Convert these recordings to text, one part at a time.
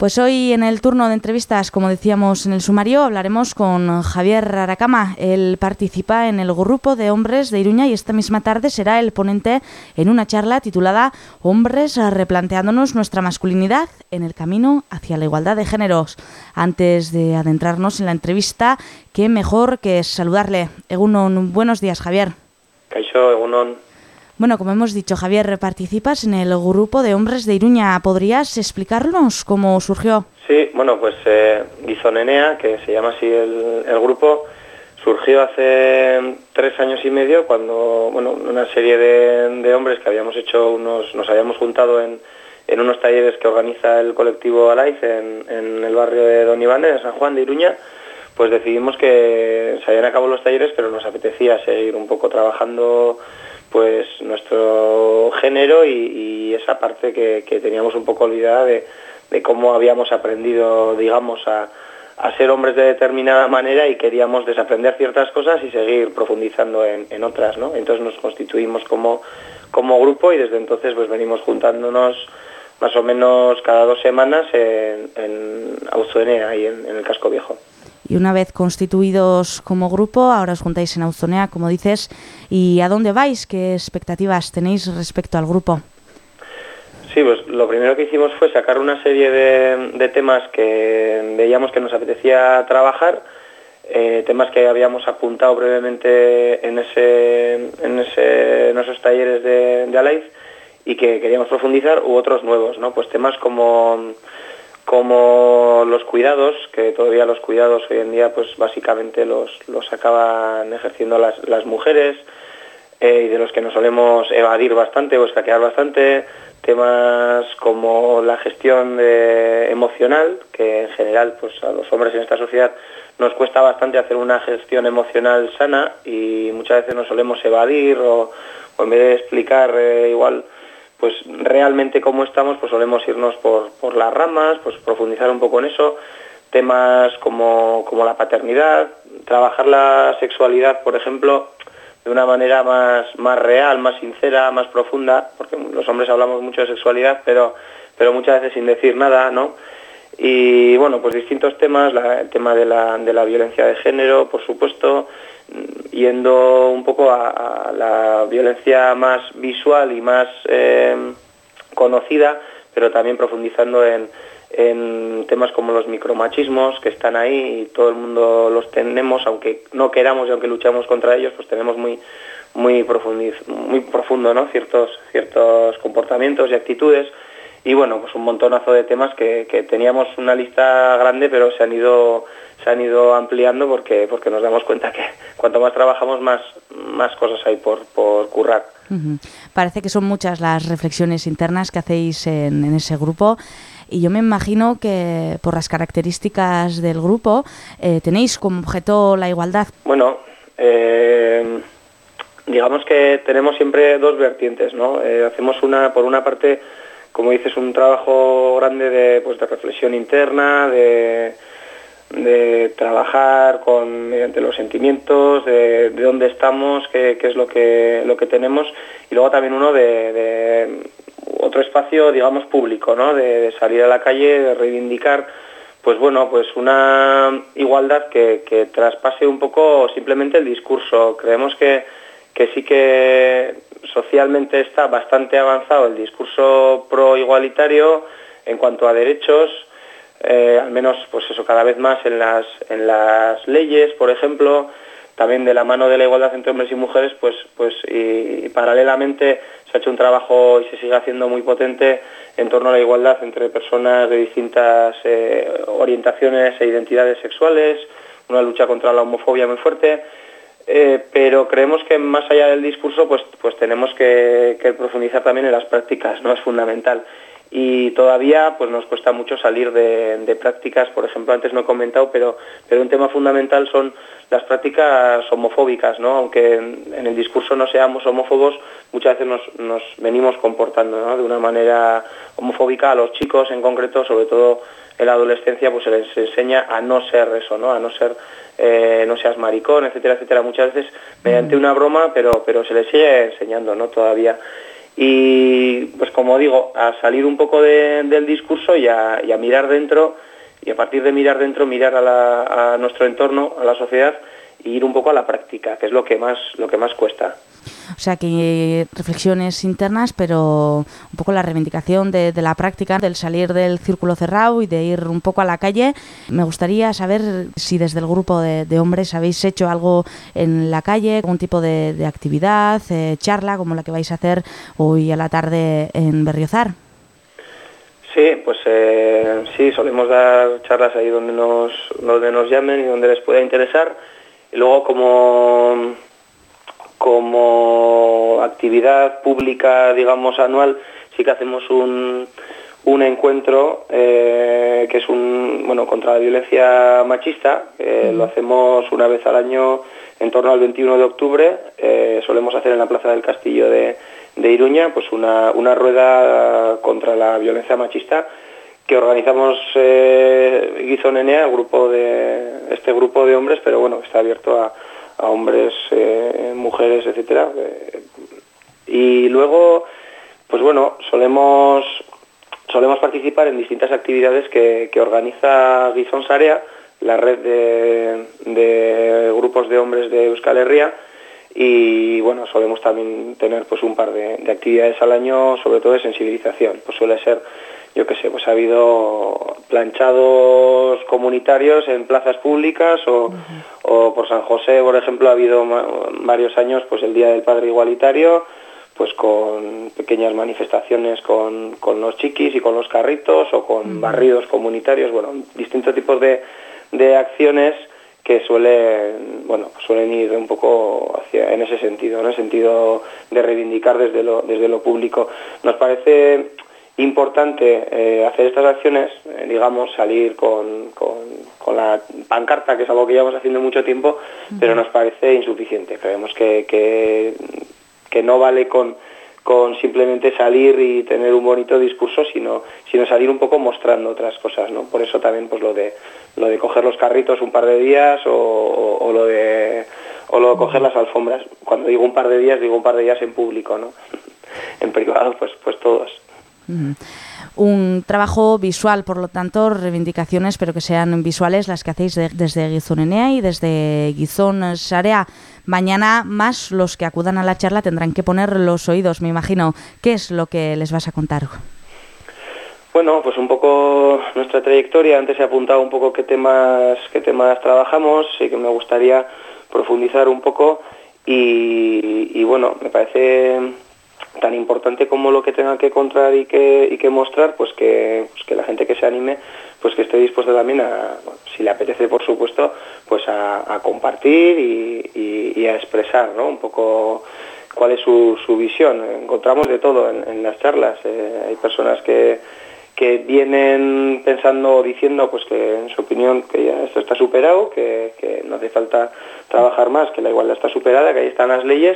Pues hoy en el turno de entrevistas, como decíamos en el sumario, hablaremos con Javier Aracama. Él participa en el grupo de hombres de Iruña y esta misma tarde será el ponente en una charla titulada Hombres replanteándonos nuestra masculinidad en el camino hacia la igualdad de géneros. Antes de adentrarnos en la entrevista, qué mejor que saludarle. Egunon, buenos días, Javier. Kaixo, egunon. Bueno, como hemos dicho, Javier, participas en el grupo de hombres de Iruña. ¿Podrías explicarnos cómo surgió? Sí, bueno, pues Gizonenea, que se llama así el grupo, surgió hace 3 años y medio cuando, bueno, una serie de hombres que habíamos hecho nos habíamos juntado en unos talleres que organiza el colectivo Alaiz en el barrio de Don Iván, en San Juan de Iruña. Pues decidimos que se habían acabado los talleres, pero nos apetecía seguir un poco trabajando pues nuestro género y esa parte que teníamos un poco olvidada de cómo habíamos aprendido, digamos, a ser hombres de determinada manera y queríamos desaprender ciertas cosas y seguir profundizando en otras, ¿no? Entonces nos constituimos como grupo y desde entonces pues venimos juntándonos más o menos cada 2 semanas en Auzonea, ahí en el Casco Viejo. Y una vez constituidos como grupo, ahora os juntáis en Auzonea, como dices, ¿y a dónde vais? ¿Qué expectativas tenéis respecto al grupo? Sí, pues lo primero que hicimos fue sacar una serie de temas que veíamos que nos apetecía trabajar, temas que habíamos apuntado brevemente en esos talleres de Alaiz y que queríamos profundizar, u otros nuevos, ¿no? Pues temas como los cuidados, que todavía los cuidados hoy en día pues básicamente los acaban ejerciendo las mujeres, y de los que nos solemos evadir bastante o escaquear bastante. Temas como la gestión emocional, que en general pues a los hombres en esta sociedad nos cuesta bastante hacer una gestión emocional sana y muchas veces nos solemos evadir o en vez de explicar igual pues realmente cómo estamos, pues solemos irnos por las ramas, pues profundizar un poco en eso. Temas como la paternidad, trabajar la sexualidad, por ejemplo, de una manera más real, más sincera, más profunda, porque los hombres hablamos mucho de sexualidad, pero muchas veces sin decir nada, ¿no? Y bueno, pues distintos temas, el tema de la violencia de género, por supuesto, yendo un poco a la violencia más visual y más conocida, pero también profundizando en temas como los micromachismos que están ahí y todo el mundo los tenemos, aunque no queramos y aunque luchamos contra ellos, pues tenemos muy profundo, ¿no? ciertos comportamientos y actitudes. Y bueno, pues un montonazo de temas que teníamos una lista grande, pero se han ido ampliando porque nos damos cuenta que cuanto más trabajamos, más cosas hay por currar. Uh-huh. Parece que son muchas las reflexiones internas que hacéis en ese grupo. Y yo me imagino que por las características del grupo tenéis como objeto la igualdad. Bueno, digamos que tenemos siempre 2 vertientes, ¿no? Hacemos por una parte, como dices, un trabajo grande de reflexión interna, de trabajar mediante los sentimientos, de dónde estamos, qué es lo que tenemos, y luego también uno de otro espacio, digamos, público, ¿no? De salir a la calle, de reivindicar, pues bueno, pues una igualdad que traspase un poco simplemente el discurso. Creemos que sí que socialmente está bastante avanzado el discurso pro igualitario en cuanto a derechos, al menos pues eso, cada vez más en las leyes, por ejemplo, también de la mano de la igualdad entre hombres y mujeres, pues y paralelamente se ha hecho un trabajo y se sigue haciendo muy potente en torno a la igualdad entre personas de distintas orientaciones e identidades sexuales, una lucha contra la homofobia muy fuerte, pero creemos que más allá del discurso pues tenemos que profundizar también en las prácticas, ¿no? Es fundamental. Y todavía pues nos cuesta mucho salir de prácticas, por ejemplo, antes no he comentado, pero un tema fundamental son las prácticas homofóbicas, ¿no? Aunque en el discurso no seamos homófobos, muchas veces nos venimos comportando, ¿no? De una manera homofóbica. A los chicos en concreto, sobre todo en la adolescencia, pues se les enseña a no ser eso, ¿no? A no ser, no seas maricón, etcétera, etcétera, muchas veces mediante una broma, pero se les sigue enseñando, ¿no? Todavía. y pues como digo, a salir un poco del discurso y a mirar dentro, y a partir de mirar dentro, mirar a nuestro entorno, a la sociedad, e ir un poco a la práctica, que es lo que más cuesta. O sea, que reflexiones internas, pero un poco la reivindicación de la práctica, del salir del círculo cerrado y de ir un poco a la calle. Me gustaría saber si desde el grupo de hombres habéis hecho algo en la calle, algún tipo de actividad, charla, como la que vais a hacer hoy a la tarde en Berriozar. Sí, pues sí, solemos dar charlas ahí donde nos llamen y donde les pueda interesar. Y luego como actividad pública, digamos, anual, sí que hacemos un encuentro que es contra la violencia machista. Lo hacemos una vez al año en torno al 21 de octubre. Solemos hacer en la Plaza del Castillo de Iruña pues una rueda contra la violencia machista que organizamos Gizon Enea, este grupo de hombres, pero bueno, está abierto a hombres, mujeres, etcétera. Y luego, pues bueno, solemos participar en distintas actividades que organiza Gizon Sarea, la red de grupos de hombres de Euskal Herria, y bueno, solemos también tener pues un par de actividades al año, sobre todo de sensibilización. Pues suele ser, yo qué sé, pues ha habido planchados comunitarios en plazas públicas o por San José, por ejemplo, ha habido varios años pues el Día del Padre Igualitario, pues con pequeñas manifestaciones con los chiquis y con los carritos o con barridos comunitarios, bueno, distintos tipos de acciones que suelen ir un poco en ese sentido, en el sentido de reivindicar desde lo público. Nos parece importante hacer estas acciones, digamos, salir con la pancarta, que es algo que llevamos haciendo mucho tiempo, pero nos parece insuficiente. Creemos que no vale con simplemente salir y tener un bonito discurso, sino salir un poco mostrando otras cosas, ¿no? Por eso también pues lo de coger los carritos un par de días o lo de coger las alfombras. Cuando digo un par de días en público, ¿no? En privado pues todos. Un trabajo visual, por lo tanto, reivindicaciones, pero que sean visuales las que hacéis desde Gizon Enea y desde Gizon Sarea. Mañana más los que acudan a la charla tendrán que poner los oídos, me imagino. ¿Qué es lo que les vas a contar? Bueno, pues un poco nuestra trayectoria. Antes he apuntado un poco qué temas trabajamos y que me gustaría profundizar un poco. Y bueno, me parece tan importante como lo que tenga que contar y que mostrar, pues que la gente que se anime, pues que esté dispuesta también si le apetece, por supuesto, pues a compartir y a expresar, ¿no? Un poco cuál es su visión. Encontramos de todo en las charlas. Hay personas que vienen pensando o diciendo pues que en su opinión que ya esto está superado, que no hace falta trabajar más, que la igualdad está superada, que ahí están las leyes.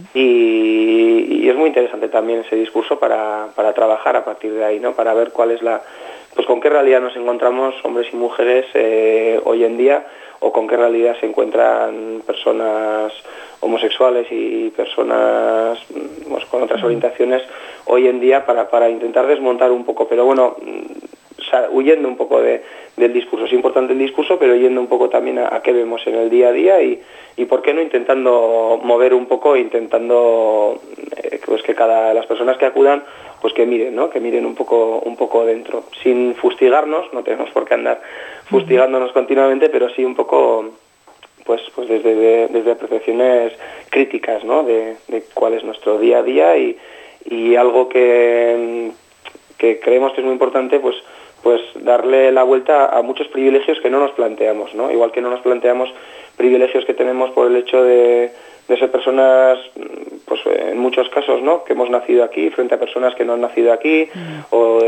Y es muy interesante también ese discurso para trabajar a partir de ahí, ¿no? Para ver cuál es con qué realidad nos encontramos hombres y mujeres hoy en día, o con qué realidad se encuentran personas homosexuales y personas pues, con otras orientaciones hoy en día, para intentar desmontar un poco, pero bueno, huyendo un poco del discurso. Es importante el discurso, pero yendo un poco también a qué vemos en el día a día y por qué no intentando mover un poco, intentando pues que las personas que acudan pues que miren, ¿no? Que miren un poco dentro, sin fustigarnos. No tenemos por qué andar fustigándonos continuamente, pero sí un poco pues desde apreciaciones críticas, ¿no? De cuál es nuestro día a día y algo que creemos que es muy importante, pues darle la vuelta a muchos privilegios que no nos planteamos, ¿no? Igual que no nos planteamos privilegios que tenemos por el hecho de ser personas, pues en muchos casos, ¿no? Que hemos nacido aquí frente a personas que no han nacido aquí, o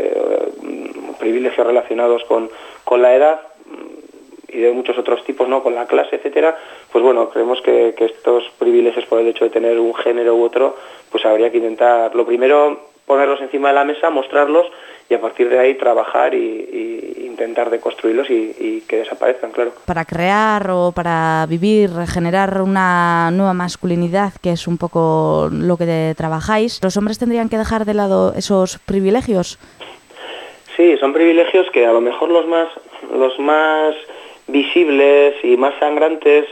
privilegios relacionados con la edad y de muchos otros tipos, ¿no? Con la clase, etcétera. Pues bueno, creemos que estos privilegios por el hecho de tener un género u otro, pues habría que intentar, lo primero, ponerlos encima de la mesa, mostrarlos, a partir de ahí trabajar y intentar deconstruirlos y que desaparezcan, claro. Para crear o para vivir, generar una nueva masculinidad, que es un poco lo que trabajáis, ¿los hombres tendrían que dejar de lado esos privilegios? Sí, son privilegios que a lo mejor los más visibles y más sangrantes,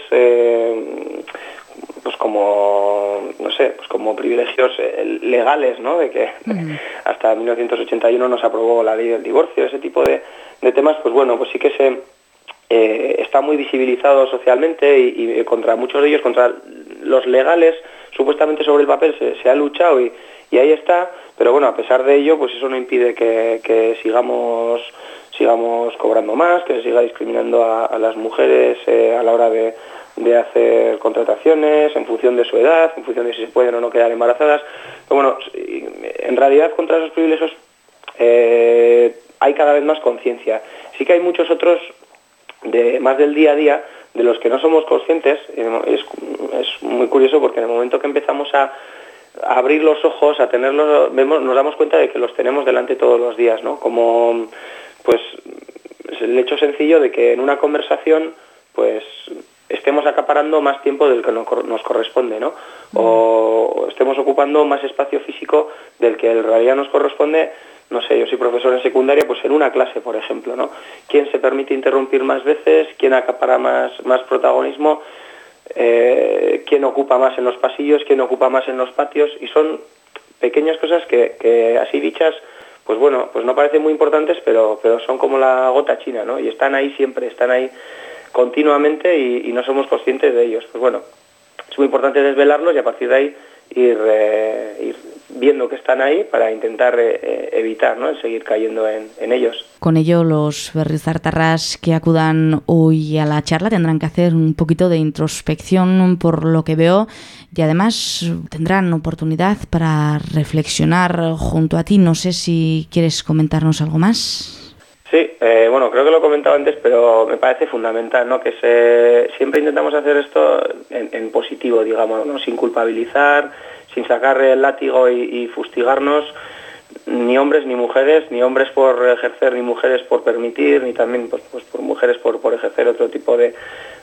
pues como, no sé, pues como privilegios legales, ¿no? De que hasta 1981 no se aprobó la ley del divorcio, ese tipo de temas, pues bueno, pues sí que está muy visibilizado socialmente y contra muchos de ellos, contra los legales, supuestamente sobre el papel se ha luchado y ahí está, pero bueno, a pesar de ello, pues eso no impide que sigamos cobrando más, que se siga discriminando a las mujeres a la hora de hacer contrataciones en función de su edad, en función de si se pueden o no quedar embarazadas. Pero bueno, en realidad contra esos privilegios hay cada vez más conciencia. Sí que hay muchos otros más del día a día de los que no somos conscientes. Es muy curioso porque en el momento que empezamos a abrir los ojos, a tenerlos, nos damos cuenta de que los tenemos delante todos los días, ¿no? Como pues el hecho sencillo de que en una conversación pues estemos acaparando más tiempo del que nos corresponde, ¿no? O estemos ocupando más espacio físico del que en realidad nos corresponde. No sé, yo soy profesor en secundaria, pues en una clase, por ejemplo, ¿no? ¿Quién se permite interrumpir más veces? ¿Quién acapara más protagonismo? ¿Quién ocupa más en los pasillos? ¿Quién ocupa más en los patios? Y son pequeñas cosas que así dichas, pues bueno, pues no parecen muy importantes, pero son como la gota china, ¿no? Y están ahí siempre, están ahí continuamente y no somos conscientes de ellos. Pues bueno, es muy importante desvelarlos y a partir de ahí ir viendo que están ahí para intentar evitar, ¿no?, el seguir cayendo en ellos. Con ello, los berriozartarras que acudan hoy a la charla tendrán que hacer un poquito de introspección, por lo que veo, y además tendrán oportunidad para reflexionar junto a ti. No sé si quieres comentarnos algo más. Sí, bueno, creo que lo he comentado antes, pero me parece fundamental, ¿no?, que siempre intentamos hacer esto en positivo, digamos, ¿no?, sin culpabilizar, sin sacar el látigo y fustigarnos, ni hombres ni mujeres, ni hombres por ejercer, ni mujeres por permitir, ni también pues por mujeres por ejercer otro tipo de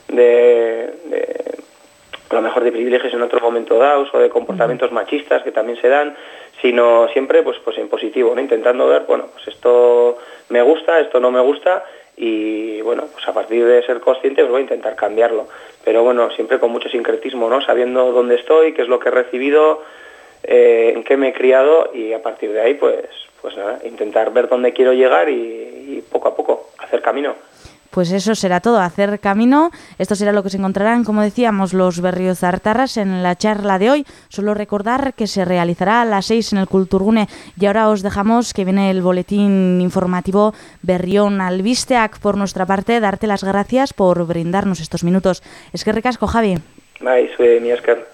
a lo mejor de privilegios en otro momento dados o de comportamientos machistas que también se dan, sino siempre pues en positivo, ¿no?, intentando ver, bueno, pues esto me gusta, esto no me gusta y bueno, pues a partir de ser consciente pues voy a intentar cambiarlo, pero bueno, siempre con mucho sincretismo, ¿no?, sabiendo dónde estoy, qué es lo que he recibido, en qué me he criado y a partir de ahí pues nada, intentar ver dónde quiero llegar y poco a poco hacer camino. Pues eso será todo, hacer camino. Esto será lo que se encontrarán, como decíamos, los berriozartarras en la charla de hoy. Solo recordar que se realizará a las 6 en el Kulturgune. Y ahora os dejamos que viene el boletín informativo Berrión Albisteak. Por nuestra parte, darte las gracias por brindarnos estos minutos. Eskerrik asko, Javi. Bai, zure, mi esker.